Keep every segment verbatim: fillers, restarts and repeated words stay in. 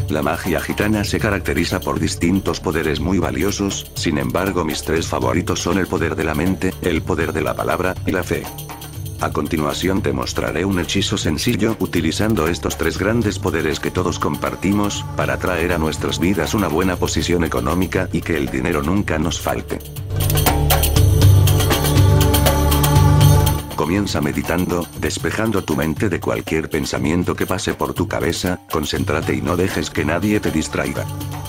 La magia gitana se caracteriza por distintos poderes muy valiosos, sin embargo mis tres favoritos son el poder de la mente, el poder de la palabra, y la fe. A continuación te mostraré un hechizo sencillo utilizando estos tres grandes poderes que todos compartimos, para traer a nuestras vidas una buena posición económica y que el dinero nunca nos falte. Comienza meditando, despejando tu mente de cualquier pensamiento que pase por tu cabeza, concéntrate y no dejes que nadie te distraiga.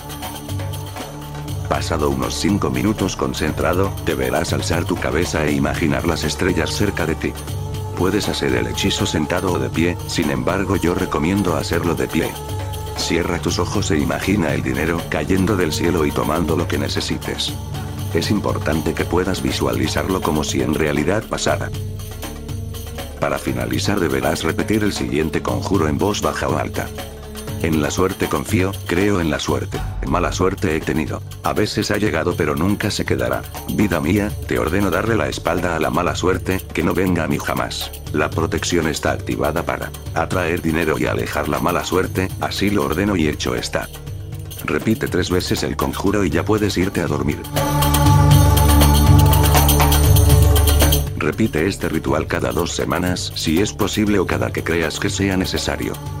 Pasado unos cinco minutos concentrado, deberás alzar tu cabeza e imaginar las estrellas cerca de ti. Puedes hacer el hechizo sentado o de pie, sin embargo yo recomiendo hacerlo de pie. Cierra tus ojos e imagina el dinero cayendo del cielo y tomando lo que necesites. Es importante que puedas visualizarlo como si en realidad pasara. Para finalizar deberás repetir el siguiente conjuro en voz baja o alta. En la suerte confío, creo en la suerte. Mala suerte he tenido. A veces ha llegado pero nunca se quedará. Vida mía, te ordeno darle la espalda a la mala suerte, que no venga a mí jamás. La protección está activada para atraer dinero y alejar la mala suerte, así lo ordeno y hecho está. Repite tres veces el conjuro y ya puedes irte a dormir. Repite este ritual cada dos semanas, si es posible o cada que creas que sea necesario.